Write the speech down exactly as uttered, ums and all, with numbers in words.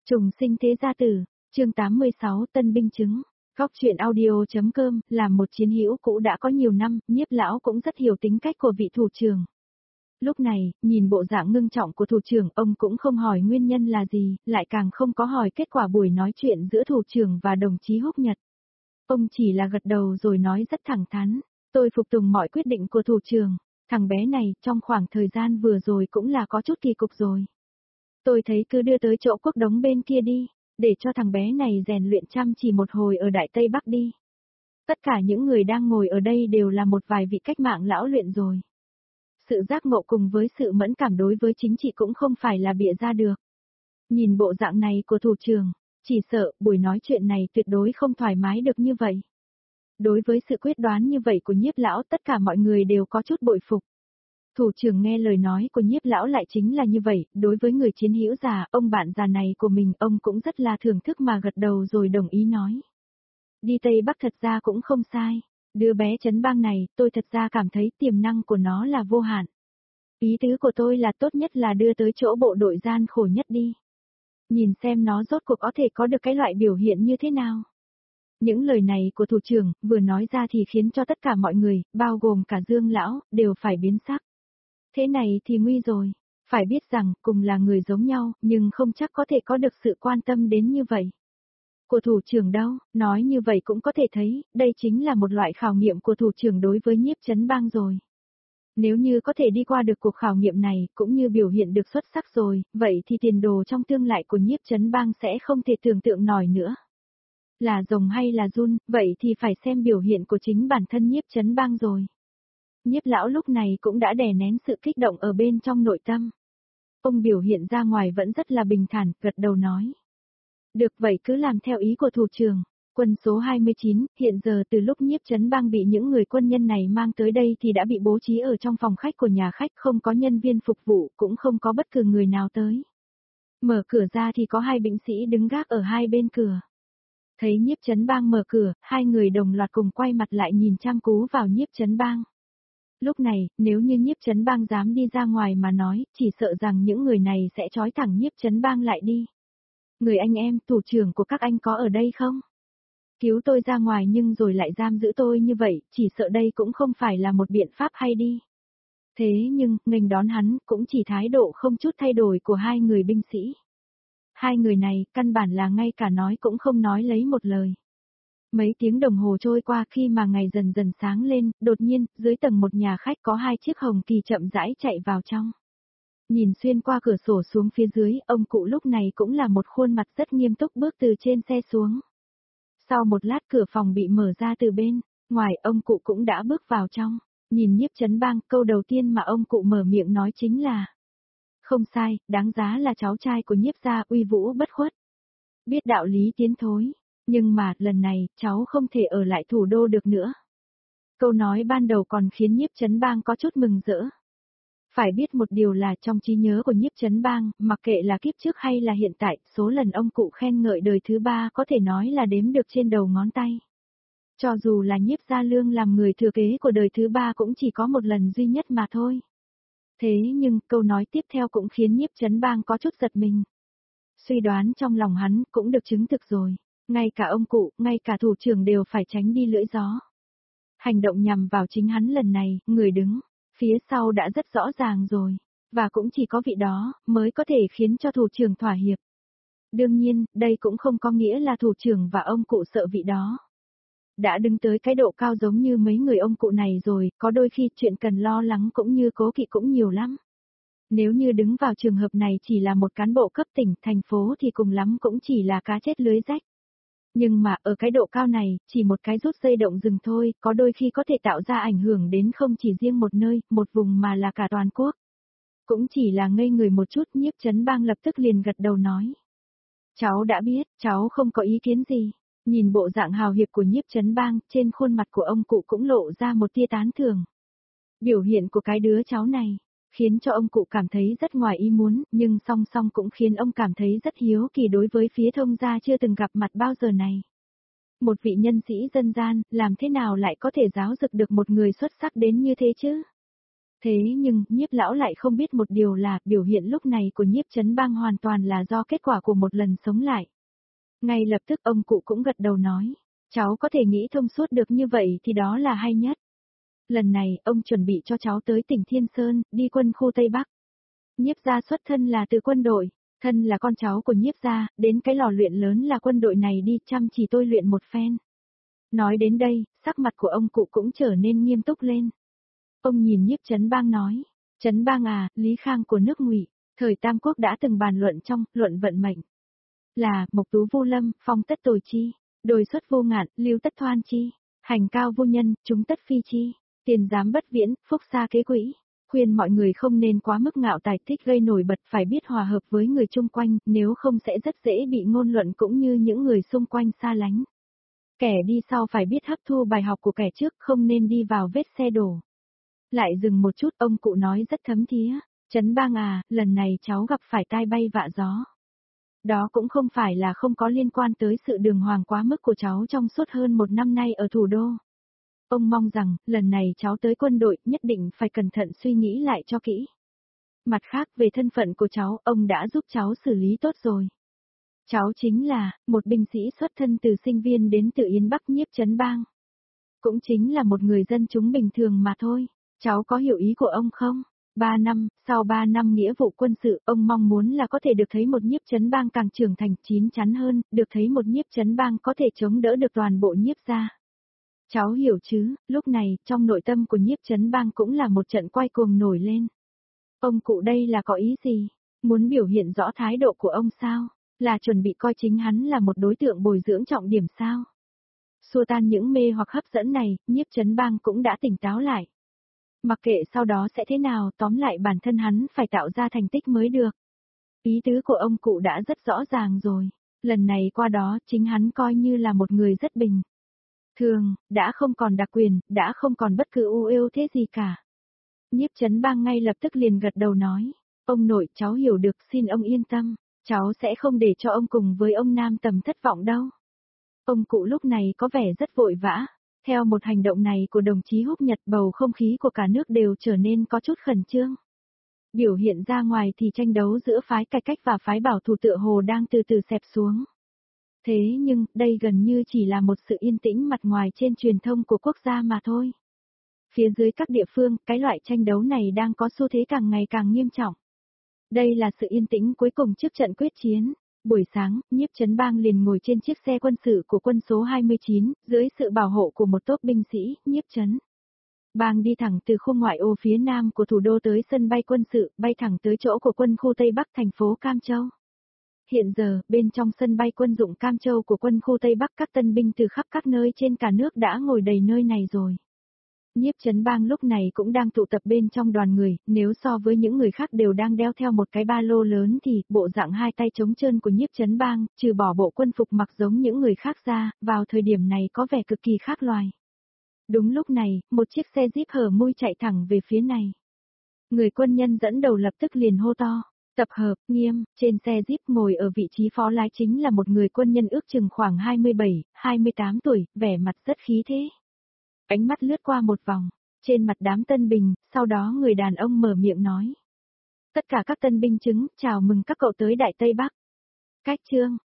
Trùng sinh thế gia tử, chương tám mươi sáu tân binh chứng. Góc truyện audio.com, làm một chiến hữu cũ đã có nhiều năm, Nhiếp lão cũng rất hiểu tính cách của vị thủ trưởng. Lúc này, nhìn bộ dạng ngưng trọng của thủ trưởng, ông cũng không hỏi nguyên nhân là gì, lại càng không có hỏi kết quả buổi nói chuyện giữa thủ trưởng và đồng chí Húc Nhật. Ông chỉ là gật đầu rồi nói rất thẳng thắn, tôi phục tùng mọi quyết định của thủ trưởng, thằng bé này trong khoảng thời gian vừa rồi cũng là có chút kỳ cục rồi. Tôi thấy cứ đưa tới chỗ Quốc Đống bên kia đi, để cho thằng bé này rèn luyện chăm chỉ một hồi ở Đại Tây Bắc đi. Tất cả những người đang ngồi ở đây đều là một vài vị cách mạng lão luyện rồi. Sự giác ngộ cùng với sự mẫn cảm đối với chính trị cũng không phải là bịa ra được. Nhìn bộ dạng này của thủ trưởng, chỉ sợ buổi nói chuyện này tuyệt đối không thoải mái được như vậy. Đối với sự quyết đoán như vậy của Nhiếp lão, tất cả mọi người đều có chút bội phục. Thủ trưởng nghe lời nói của Nhiếp lão lại chính là như vậy, đối với người chiến hữu già, ông bạn già này của mình, ông cũng rất là thưởng thức mà gật đầu rồi đồng ý nói. Đi Tây Bắc thật ra cũng không sai, đứa bé Trấn Bang này, tôi thật ra cảm thấy tiềm năng của nó là vô hạn. Ý tứ của tôi là tốt nhất là đưa tới chỗ bộ đội gian khổ nhất đi. Nhìn xem nó rốt cuộc có thể có được cái loại biểu hiện như thế nào. Những lời này của thủ trưởng, vừa nói ra thì khiến cho tất cả mọi người, bao gồm cả Dương lão, đều phải biến sắc. Thế này thì nguy rồi, phải biết rằng, cùng là người giống nhau, nhưng không chắc có thể có được sự quan tâm đến như vậy. Của thủ trưởng đâu, nói như vậy cũng có thể thấy, đây chính là một loại khảo nghiệm của thủ trưởng đối với Nhiếp Trấn Bang rồi. Nếu như có thể đi qua được cuộc khảo nghiệm này, cũng như biểu hiện được xuất sắc rồi, vậy thì tiền đồ trong tương lai của Nhiếp Trấn Bang sẽ không thể tưởng tượng nổi nữa. Là rồng hay là giun, vậy thì phải xem biểu hiện của chính bản thân Nhiếp Trấn Bang rồi. Nhiếp lão lúc này cũng đã đè nén sự kích động ở bên trong nội tâm. Ông biểu hiện ra ngoài vẫn rất là bình thản, gật đầu nói. Được vậy cứ làm theo ý của thủ trưởng. Quân số hai mươi chín, hiện giờ từ lúc Nhiếp Trấn Bang bị những người quân nhân này mang tới đây thì đã bị bố trí ở trong phòng khách của nhà khách, không có nhân viên phục vụ, cũng không có bất cứ người nào tới. Mở cửa ra thì có hai binh sĩ đứng gác ở hai bên cửa. Thấy Nhiếp Trấn Bang mở cửa, hai người đồng loạt cùng quay mặt lại nhìn chăm chú vào Nhiếp Trấn Bang. Lúc này, nếu như Nhiếp Trấn Bang dám đi ra ngoài mà nói, chỉ sợ rằng những người này sẽ trói thẳng Nhiếp Trấn Bang lại đi. Người anh em, thủ trưởng của các anh có ở đây không? Cứu tôi ra ngoài nhưng rồi lại giam giữ tôi như vậy, chỉ sợ đây cũng không phải là một biện pháp hay đi. Thế nhưng, nghênh đón hắn, cũng chỉ thái độ không chút thay đổi của hai người binh sĩ. Hai người này, căn bản là ngay cả nói cũng không nói lấy một lời. Mấy tiếng đồng hồ trôi qua khi mà ngày dần dần sáng lên, đột nhiên, dưới tầng một nhà khách có hai chiếc hồng kỳ chậm rãi chạy vào trong. Nhìn xuyên qua cửa sổ xuống phía dưới, ông cụ lúc này cũng là một khuôn mặt rất nghiêm túc bước từ trên xe xuống. Sau một lát cửa phòng bị mở ra từ bên, ngoài ông cụ cũng đã bước vào trong, nhìn Nhiếp Trấn Bang, câu đầu tiên mà ông cụ mở miệng nói chính là: không sai, đáng giá là cháu trai của Nhiếp gia, uy vũ bất khuất. Biết đạo lý tiến thối. Nhưng mà, lần này, cháu không thể ở lại thủ đô được nữa. Câu nói ban đầu còn khiến Nhiếp Trấn Bang có chút mừng rỡ. Phải biết một điều là trong trí nhớ của Nhiếp Trấn Bang, mặc kệ là kiếp trước hay là hiện tại, số lần ông cụ khen ngợi đời thứ ba có thể nói là đếm được trên đầu ngón tay. Cho dù là Nhiếp Gia Lương làm người thừa kế của đời thứ ba cũng chỉ có một lần duy nhất mà thôi. Thế nhưng, câu nói tiếp theo cũng khiến Nhiếp Trấn Bang có chút giật mình. Suy đoán trong lòng hắn cũng được chứng thực rồi. Ngay cả ông cụ, ngay cả thủ trưởng đều phải tránh đi lưỡi gió. Hành động nhằm vào chính hắn lần này, người đứng phía sau đã rất rõ ràng rồi, và cũng chỉ có vị đó mới có thể khiến cho thủ trưởng thỏa hiệp. Đương nhiên, đây cũng không có nghĩa là thủ trưởng và ông cụ sợ vị đó. Đã đứng tới cái độ cao giống như mấy người ông cụ này rồi, có đôi khi chuyện cần lo lắng cũng như cố kỵ cũng nhiều lắm. Nếu như đứng vào trường hợp này chỉ là một cán bộ cấp tỉnh, thành phố thì cùng lắm cũng chỉ là cá chết lưới rách. Nhưng mà ở cái độ cao này, chỉ một cái rút dây động rừng thôi, có đôi khi có thể tạo ra ảnh hưởng đến không chỉ riêng một nơi, một vùng mà là cả toàn quốc. Cũng chỉ là ngây người một chút, Nhiếp Trấn Bang lập tức liền gật đầu nói. Cháu đã biết, cháu không có ý kiến gì. Nhìn bộ dạng hào hiệp của Nhiếp Trấn Bang, trên khuôn mặt của ông cụ cũng lộ ra một tia tán thưởng. Biểu hiện của cái đứa cháu này, khiến cho ông cụ cảm thấy rất ngoài ý muốn, nhưng song song cũng khiến ông cảm thấy rất hiếu kỳ đối với phía thông gia chưa từng gặp mặt bao giờ này. Một vị nhân sĩ dân gian, làm thế nào lại có thể giáo dục được một người xuất sắc đến như thế chứ? Thế nhưng, Nhiếp lão lại không biết một điều là, biểu hiện lúc này của Nhiếp Chấn Bang hoàn toàn là do kết quả của một lần sống lại. Ngay lập tức ông cụ cũng gật đầu nói, cháu có thể nghĩ thông suốt được như vậy thì đó là hay nhất. Lần này, ông chuẩn bị cho cháu tới tỉnh Thiên Sơn, đi quân khu Tây Bắc. Nhiếp gia xuất thân là từ quân đội, thân là con cháu của Nhiếp gia, đến cái lò luyện lớn là quân đội này đi chăm chỉ tôi luyện một phen. Nói đến đây, sắc mặt của ông cụ cũng trở nên nghiêm túc lên. Ông nhìn Nhiếp Chấn Bang nói, Chấn Bang à, Lý Khang của nước Ngụy, thời Tam Quốc đã từng bàn luận trong luận vận mệnh. Là, mộc tú vô lâm, phong tất tồi chi, đồi xuất vô ngạn, lưu tất thoan chi, hành cao vô nhân, chúng tất phi chi, tiền giám bất viễn, phúc xa kế quỹ. Khuyên mọi người không nên quá mức ngạo tài thích gây nổi bật, phải biết hòa hợp với người chung quanh, nếu không sẽ rất dễ bị ngôn luận cũng như những người xung quanh xa lánh. Kẻ đi sau phải biết hấp thu bài học của kẻ trước, không nên đi vào vết xe đổ. Lại dừng một chút, ông cụ nói rất thấm thía, Chấn Bang à, lần này cháu gặp phải tai bay vạ gió. Đó cũng không phải là không có liên quan tới sự đường hoàng quá mức của cháu trong suốt hơn một năm nay ở thủ đô. Ông mong rằng, lần này cháu tới quân đội, nhất định phải cẩn thận suy nghĩ lại cho kỹ. Mặt khác, về thân phận của cháu, ông đã giúp cháu xử lý tốt rồi. Cháu chính là, một binh sĩ xuất thân từ sinh viên đến từ Yên Bắc Nhiếp Chấn Bang. Cũng chính là một người dân chúng bình thường mà thôi. Cháu có hiểu ý của ông không? Ba năm, sau ba năm nghĩa vụ quân sự, ông mong muốn là có thể được thấy một Nhiếp Chấn Bang càng trưởng thành chín chắn hơn, được thấy một Nhiếp Chấn Bang có thể chống đỡ được toàn bộ Nhiếp gia. Cháu hiểu chứ, lúc này, trong nội tâm của Nhiếp Chấn Bang cũng là một trận quay cuồng nổi lên. Ông cụ đây là có ý gì? Muốn biểu hiện rõ thái độ của ông sao? Là chuẩn bị coi chính hắn là một đối tượng bồi dưỡng trọng điểm sao? Xua tan những mê hoặc hấp dẫn này, Nhiếp Chấn Bang cũng đã tỉnh táo lại. Mặc kệ sau đó sẽ thế nào, tóm lại bản thân hắn phải tạo ra thành tích mới được. Ý tứ của ông cụ đã rất rõ ràng rồi. Lần này qua đó, chính hắn coi như là một người rất bình thường, đã không còn đặc quyền, đã không còn bất cứ ưu ưu thế gì cả. Nhiếp Chấn Bang ngay lập tức liền gật đầu nói, ông nội, cháu hiểu được, xin ông yên tâm, cháu sẽ không để cho ông cùng với ông Nam Tầm thất vọng đâu. Ông cụ lúc này có vẻ rất vội vã, theo một hành động này của đồng chí Húc Nhật, bầu không khí của cả nước đều trở nên có chút khẩn trương. Biểu hiện ra ngoài thì tranh đấu giữa phái cải cách và phái bảo thủ tựa hồ đang từ từ xẹp xuống. Thế nhưng, đây gần như chỉ là một sự yên tĩnh mặt ngoài trên truyền thông của quốc gia mà thôi. Phía dưới các địa phương, cái loại tranh đấu này đang có xu thế càng ngày càng nghiêm trọng. Đây là sự yên tĩnh cuối cùng trước trận quyết chiến. Buổi sáng, Nhiếp Chấn Bang liền ngồi trên chiếc xe quân sự của quân số hai mươi chín, dưới sự bảo hộ của một tốp binh sĩ, Nhiếp Chấn Bang đi thẳng từ khu ngoại ô phía nam của thủ đô tới sân bay quân sự, bay thẳng tới chỗ của quân khu Tây Bắc thành phố Cam Châu. Hiện giờ, bên trong sân bay quân dụng Cam Châu của quân khu Tây Bắc, các tân binh từ khắp các nơi trên cả nước đã ngồi đầy nơi này rồi. Nhiếp Chấn Bang lúc này cũng đang tụ tập bên trong đoàn người, nếu so với những người khác đều đang đeo theo một cái ba lô lớn thì, bộ dạng hai tay trống trơn của Nhiếp Chấn Bang, trừ bỏ bộ quân phục mặc giống những người khác ra, vào thời điểm này có vẻ cực kỳ khác loài. Đúng lúc này, một chiếc xe Jeep hở mui chạy thẳng về phía này. Người quân nhân dẫn đầu lập tức liền hô to, tập hợp, nghiêm, trên xe Jeep ngồi ở vị trí phó lái chính là một người quân nhân ước chừng khoảng hai mươi bảy, hai mươi tám tuổi, vẻ mặt rất khí thế. Ánh mắt lướt qua một vòng, trên mặt đám tân binh, sau đó người đàn ông mở miệng nói. Tất cả các tân binh chứng, chào mừng các cậu tới Đại Tây Bắc. Cách chương,